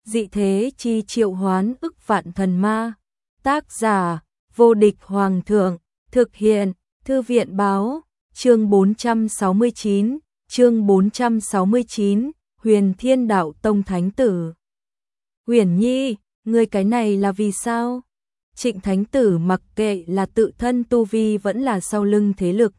dị thế chi triệu hoán ức vạn thần ma. Tác giả, vô địch hoàng thượng, thực hiện, thư viện báo, chương 469, Huyền Thiên Đạo Tông Thánh Tử. Uyển Nhi, ngươi cái này là vì sao? Trịnh Thánh Tử mặc kệ là tự thân tu vi vẫn là sau lưng thế lực,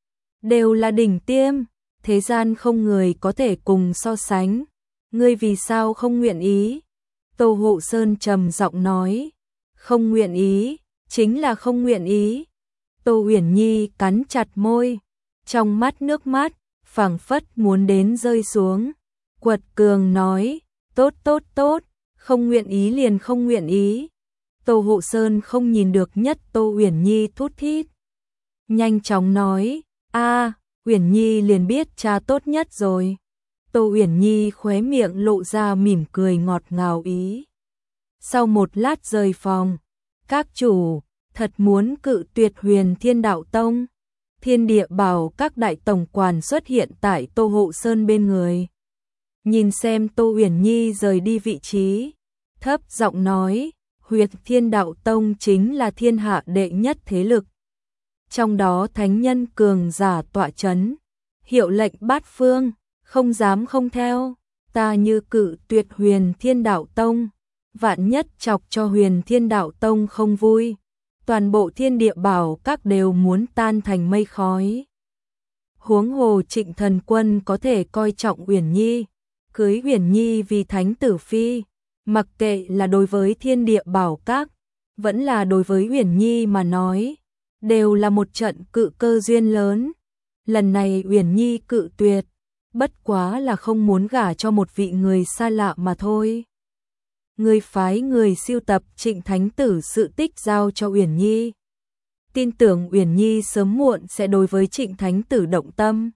đều là đỉnh tiêm, thế gian không người có thể cùng so sánh. Ngươi vì sao không nguyện ý? Tô Hộ Sơn trầm giọng nói, không nguyện ý, chính là không nguyện ý. Tô Uyển Nhi cắn chặt môi, trong mắt nước mắt phảng phất muốn đến rơi xuống, quật cường nói, tốt, không nguyện ý liền không nguyện ý. Tô Hộ Sơn không nhìn được nhất Tô Uyển Nhi thút thít, nhanh chóng nói, Uyển Nhi liền biết cha tốt nhất rồi. Tô Uyển Nhi khóe miệng lộ ra mỉm cười ngọt ngào ý. Sau một lát rời phòng, các chủ thật muốn cự tuyệt Huyền Thiên Đạo Tông. Thiên Địa Bảo các đại tổng quản xuất hiện tại Tô Hộ Sơn bên người. Nhìn xem Tô Uyển Nhi rời đi vị trí, thấp giọng nói, Huyền Thiên Đạo Tông chính là thiên hạ đệ nhất thế lực. Trong đó thánh nhân cường giả tọa chấn, hiệu lệnh bát phương, không dám không theo. Ta như cự tuyệt Huyền Thiên Đạo Tông, vạn nhất chọc cho Huyền Thiên Đạo Tông không vui, toàn bộ Thiên Địa Bảo các đều muốn tan thành mây khói. Huống hồ Trịnh Thần Quân có thể coi trọng Uyển Nhi, cưới Uyển Nhi vì thánh tử phi, mặc kệ là đối với Thiên Địa Bảo các, vẫn là đối với Uyển Nhi mà nói, đều là một trận cự cơ duyên lớn. Lần này Uyển Nhi cự tuyệt, bất quá là không muốn gả cho một vị người xa lạ mà thôi. Người phái người siêu tập Trịnh Thánh Tử sự tích giao cho Uyển Nhi. Tin tưởng Uyển Nhi sớm muộn sẽ đối với Trịnh Thánh Tử động tâm.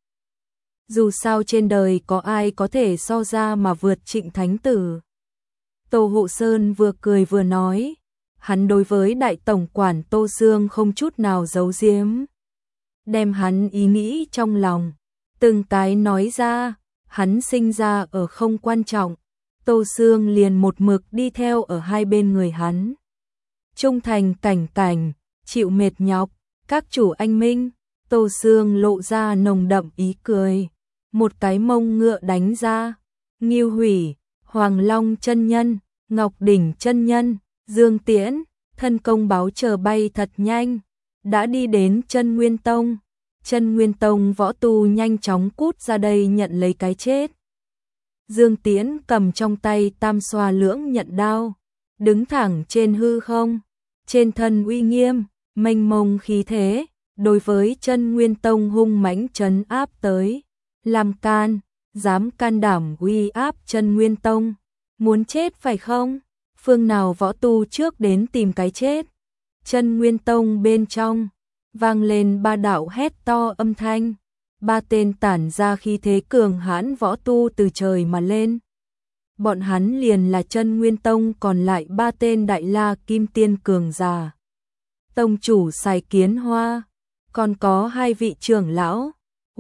Dù sao trên đời có ai có thể so ra mà vượt Trịnh Thánh Tử. Tô Hộ Sơn vừa cười vừa nói, hắn đối với đại tổng quản Tô Sương không chút nào giấu giếm, đem hắn ý nghĩ trong lòng từng cái nói ra. Hắn sinh ra ở không quan trọng, Tô Sương liền một mực đi theo ở hai bên người hắn, trung thành cảnh, chịu mệt nhọc. Các chủ anh minh. Tô Sương lộ ra nồng đậm ý cười, một cái mông ngựa đánh ra. Ngưu Hủy, Hoàng Long chân nhân, Ngọc Đỉnh chân nhân, Dương Tiễn, thân công báo chờ bay thật nhanh, đã đi đến Chân Nguyên Tông. Chân Nguyên Tông võ tu nhanh chóng cút ra đây nhận lấy cái chết. Dương Tiễn cầm trong tay tam xoa lưỡng nhận đao, đứng thẳng trên hư không, trên thân uy nghiêm, mênh mông khí thế, đối với Chân Nguyên Tông hung mãnh trấn áp tới. Làm dám can đảm uy áp Chân Nguyên Tông, muốn chết phải không? Phương nào võ tu trước đến tìm cái chết? Chân Nguyên Tông bên trong vang lên ba đạo hét to âm thanh, ba tên tản ra khí thế cường hãn võ tu từ trời mà lên. Bọn hắn liền là Chân Nguyên Tông còn lại ba tên đại la kim tiên cường giả. Tông chủ Sài Kiến Hoa, còn có hai vị trưởng lão,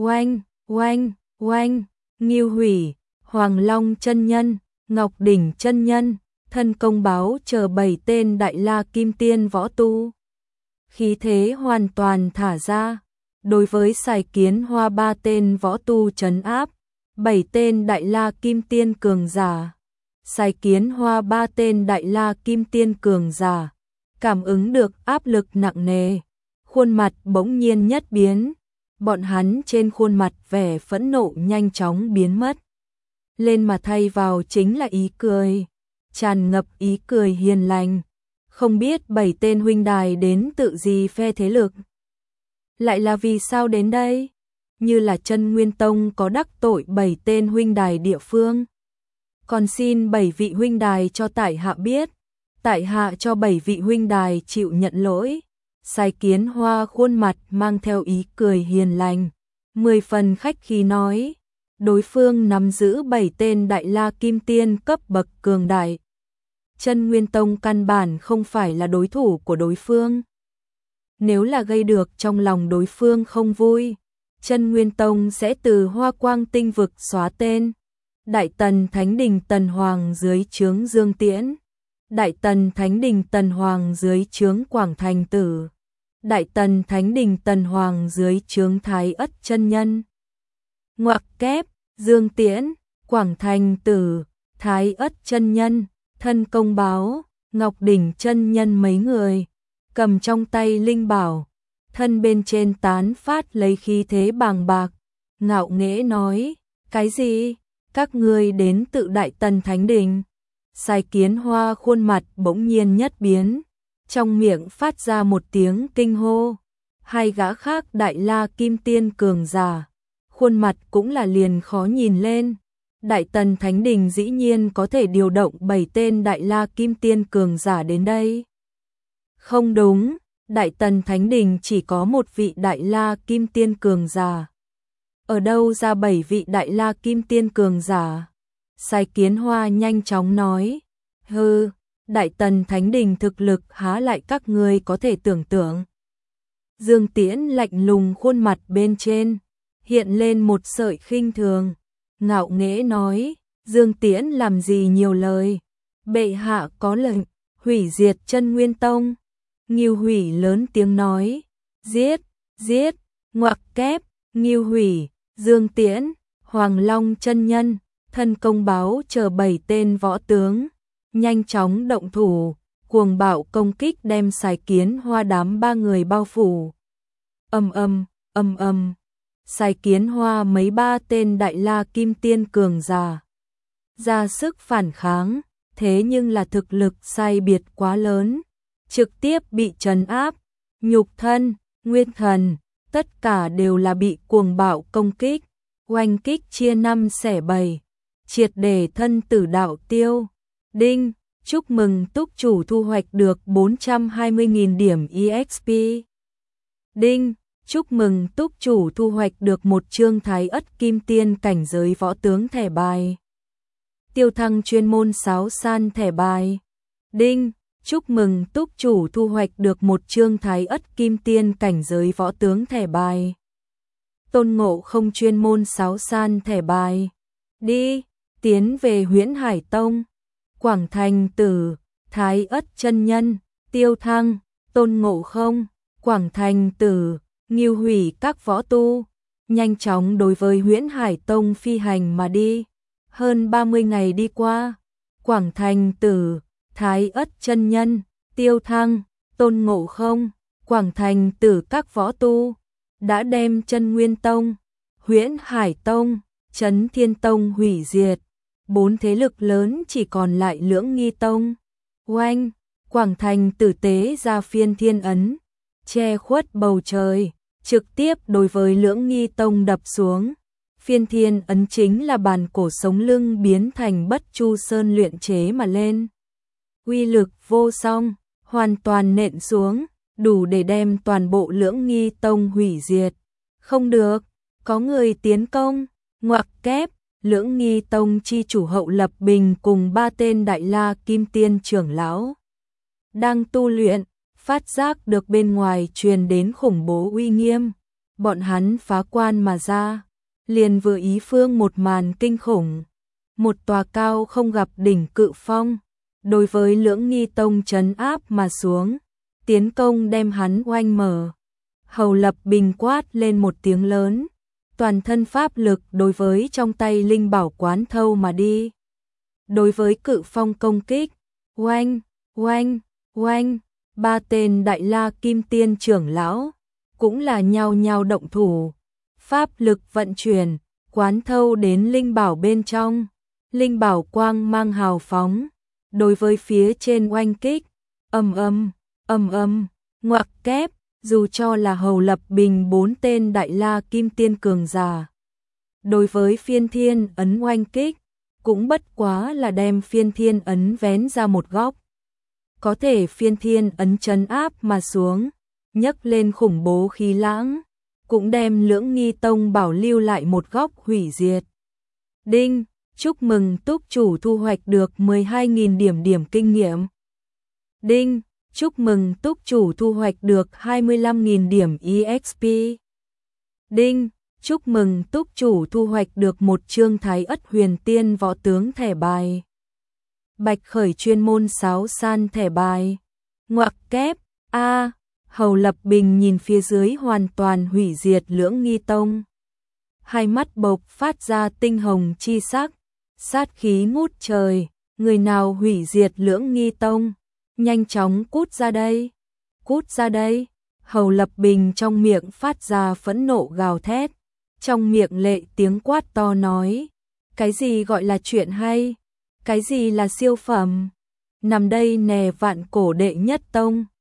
Oanh, Ngưu Hủy, Hoàng Long chân nhân, Ngọc Đỉnh chân nhân, thân công báo chờ 7 tên đại la kim tiên võ tu. Khí thế hoàn toàn thả ra, đối với Sài Kiến Hoa 3 tên võ tu trấn áp, 7 tên đại la kim tiên cường giả. Sài Kiến Hoa 3 tên đại la kim tiên cường giả, cảm ứng được áp lực nặng nề, khuôn mặt bỗng nhiên nhất biến, bọn hắn trên khuôn mặt vẻ phẫn nộ nhanh chóng biến mất. Lên mà thay vào chính là ý cười, tràn ngập ý cười hiền lành. Không biết 7 tên huynh đài đến tự gì phe thế lực, lại là vì sao đến đây? Như là Chân Nguyên Tông có đắc tội 7 tên huynh đài địa phương, còn xin 7 vị huynh đài cho tại hạ biết, tại hạ cho 7 vị huynh đài chịu nhận lỗi. Sài Kiến Hoa khuôn mặt mang theo ý cười hiền lành, 10 phần khách khí nói, đối phương nắm giữ 7 tên đại la kim tiên cấp bậc cường đại. Chân Nguyên Tông căn bản không phải là đối thủ của đối phương. Nếu là gây được trong lòng đối phương không vui, Chân Nguyên Tông sẽ từ Hoa Quang Tinh vực xóa tên, Đại Tần Thánh Đình Tần Hoàng dưới trướng Dương Tiễn. Đại Tần Thánh Đình Tần Hoàng dưới trướng Quảng Thành Tử. Đại Tần Thánh Đình Tần Hoàng dưới trướng Thái Ất chân nhân. Ngoặc kép, Dương Tiễn, Quảng Thành Tử, Thái Ất chân nhân, Thân Công Báo, Ngọc Đỉnh chân nhân mấy người, cầm trong tay linh bảo, thân bên trên tán phát lấy khí thế bàng bạc, ngạo nghễ nói, cái gì? Các ngươi đến tự Đại Tần Thánh Đình. Sai Kiến Hoa khuôn mặt bỗng nhiên nhất biến, trong miệng phát ra một tiếng kinh hô. Hai gã khác Đại La Kim Tiên cường giả, khuôn mặt cũng là liền khó nhìn lên. Đại Tần Thánh Đình dĩ nhiên có thể điều động 7 tên Đại La Kim Tiên cường giả đến đây. Không đúng, Đại Tần Thánh Đình chỉ có một vị Đại La Kim Tiên cường giả. Ở đâu ra 7 vị Đại La Kim Tiên cường giả? Sai Kiến Hoa nhanh chóng nói, hừ, Đại Tần Thánh Đình thực lực há lại các ngươi có thể tưởng tượng. Dương Tiễn lạnh lùng khuôn mặt bên trên, hiện lên một sợi khinh thường, ngạo nghễ nói, Dương Tiễn làm gì nhiều lời, bệ hạ có lệnh, hủy diệt Chân Nguyên Tông. Ngưu Hủy lớn tiếng nói, giết, giết, ngoặc kép, Ngưu Hủy, Dương Tiễn, Hoàng Long chân nhân, Thân Công Báo chờ 7 tên võ tướng, nhanh chóng động thủ, cuồng bạo công kích đem Sai Kiến Hoa đám 3 người bao phủ. Ầm ầm, Sai Kiến Hoa mấy 3 tên Đại La Kim Tiên cường giả ra sức phản kháng, thế nhưng là thực lực sai biệt quá lớn, trực tiếp bị trấn áp, nhục thân, nguyên thần, tất cả đều là bị cuồng bạo công kích, oanh kích chia 5 xẻ 7, triệt để thân tử đạo tiêu. Đinh, chúc mừng túc chủ thu hoạch được 420.000 điểm EXP. Đinh, chúc mừng túc chủ thu hoạch được một chương Thái Ất Kim Tiên cảnh giới võ tướng thẻ bài. Tiêu thăng chuyên môn sáo san thẻ bài. Đinh, chúc mừng túc chủ thu hoạch được một chương Thái Ất Kim Tiên cảnh giới võ tướng thẻ bài. Tôn Ngộ Không chuyên môn sáo san thẻ bài. Đi, tiến về Huyễn Hải Tông. Quảng Thành Tử, Thái Ất chân nhân, Tiêu Thăng, Tôn Ngộ Không, Quảng Thành Tử, Ngưu Hủy các võ tu, nhanh chóng đối với Huyễn Hải Tông phi hành mà đi. Hơn 30 ngày đi qua, Quảng Thành Tử, Thái Ất chân nhân, Tiêu Thăng, Tôn Ngộ Không, Quảng Thành Tử các võ tu đã đem Chân Nguyên Tông, Huyễn Hải Tông, Chấn Thiên Tông hủy diệt. 4 thế lực lớn chỉ còn lại Lưỡng Nghi Tông. Oanh, Quảng Thành Tử tế ra Phiên Thiên ấn, che khuất bầu trời, trực tiếp đối với Lưỡng Nghi Tông đập xuống. Phiên Thiên ấn chính là bàn cổ sống lưng biến thành Bất Chu Sơn luyện chế mà lên. Uy lực vô song, hoàn toàn nện xuống, đủ để đem toàn bộ Lưỡng Nghi Tông hủy diệt. Không được, có người tiến công, ngoặc kép, Lưỡng Nghi Tông chi chủ Hậu Lập Bình cùng 3 tên Đại La Kim Tiên trưởng lão đang tu luyện, phát giác được bên ngoài truyền đến khủng bố uy nghiêm, bọn hắn phá quan mà ra, liền vừa ý phương một màn kinh khủng, một tòa cao không gặp đỉnh cự phong, đối với Lưỡng Nghi Tông trấn áp mà xuống, tiến công đem hắn oanh mở. Hầu Lập Bình quát lên một tiếng lớn, toàn thân pháp lực đối với trong tay linh bảo quán thâu mà đi. Đối với cự phong công kích, oanh, oanh, oanh, 3 tên Đại La Kim Tiên trưởng lão cũng là nhao nhao động thủ, pháp lực vận chuyển, quán thâu đến linh bảo bên trong, linh bảo quang mang hào phóng, đối với phía trên oanh kích, ngoặc kép, dù cho là Hầu Lập Bình 4 tên Đại La Kim Tiên cường giả, đối với Phiên Thiên ấn oanh kích, cũng bất quá là đem Phiên Thiên ấn vén ra một góc. Có thể Phiên Thiên ấn trấn áp mà xuống, nhấc lên khủng bố khí lãng, cũng đem Lưỡng Nghi Tông bảo lưu lại một góc hủy diệt. Đinh, chúc mừng túc chủ thu hoạch được 12.000 điểm kinh nghiệm. Đinh, chúc mừng túc chủ thu hoạch được 25.000 điểm EXP. Đinh, Chúc mừng túc chủ thu hoạch được một chương Thái Ất Huyền Tiên võ tướng thẻ bài. Bạch Khởi chuyên môn sáo san thẻ bài. Ngoặc kép, a Hầu Lập Bình nhìn phía dưới hoàn toàn hủy diệt Lưỡng Nghi Tông. Hai mắt bộc phát ra tinh hồng chi sắc, sát khí ngút trời, người nào hủy diệt Lưỡng Nghi Tông, nhanh chóng cút ra đây, cút ra đây. Hầu Lập Bình trong miệng phát ra phẫn nộ gào thét, trong miệng lệ tiếng quát to nói, cái gì gọi là chuyện hay, cái gì là siêu phẩm, nằm đây nè Vạn Cổ đệ nhất tông.